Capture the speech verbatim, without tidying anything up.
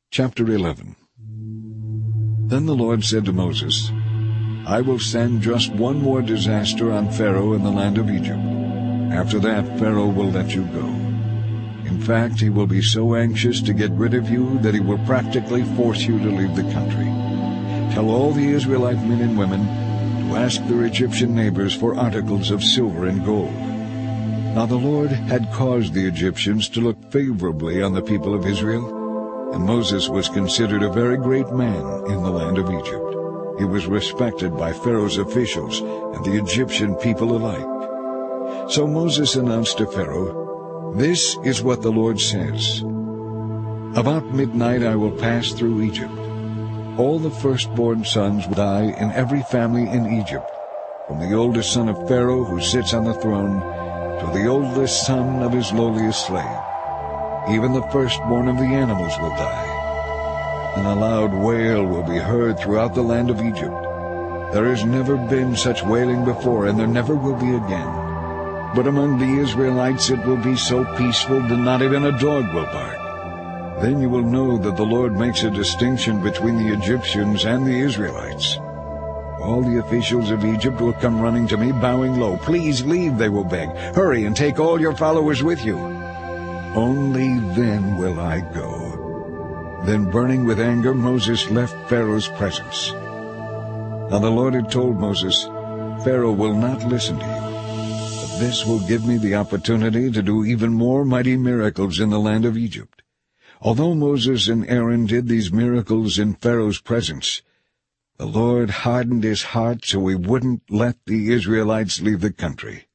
Chapter eleven. Then the Lord said to Moses, I will send just one more disaster on Pharaoh in the land of Egypt. After that, Pharaoh will let you go. In fact, he will be so anxious to get rid of you that he will practically force you to leave the country. Tell all the Israelite men and women to ask their Egyptian neighbors for articles of silver and gold. Now the Lord had caused the Egyptians to look favorably on the people of Israel, and Moses was considered a very great man in the land of Egypt. He was respected by Pharaoh's officials and the Egyptian people alike. So Moses announced to Pharaoh, This is what the Lord says. About midnight I will pass through Egypt. All the firstborn sons will die in every family in Egypt, from the oldest son of Pharaoh who sits on the throne to the oldest son of his lowliest slave. Even the firstborn of the animals will die. And a loud wail will be heard throughout the land of Egypt. There has never been such wailing before, and there never will be again. But among the Israelites it will be so peaceful that not even a dog will bark. Then you will know that the Lord makes a distinction between the Egyptians and the Israelites. All the officials of Egypt will come running to me, bowing low. Please leave, they will beg. Hurry and take all your followers with you. Only then will I go. Then, burning with anger, Moses left Pharaoh's presence. Now the Lord had told Moses, Pharaoh will not listen to you, but this will give me the opportunity to do even more mighty miracles in the land of Egypt. Although Moses and Aaron did these miracles in Pharaoh's presence, the Lord hardened his heart so he wouldn't let the Israelites leave the country.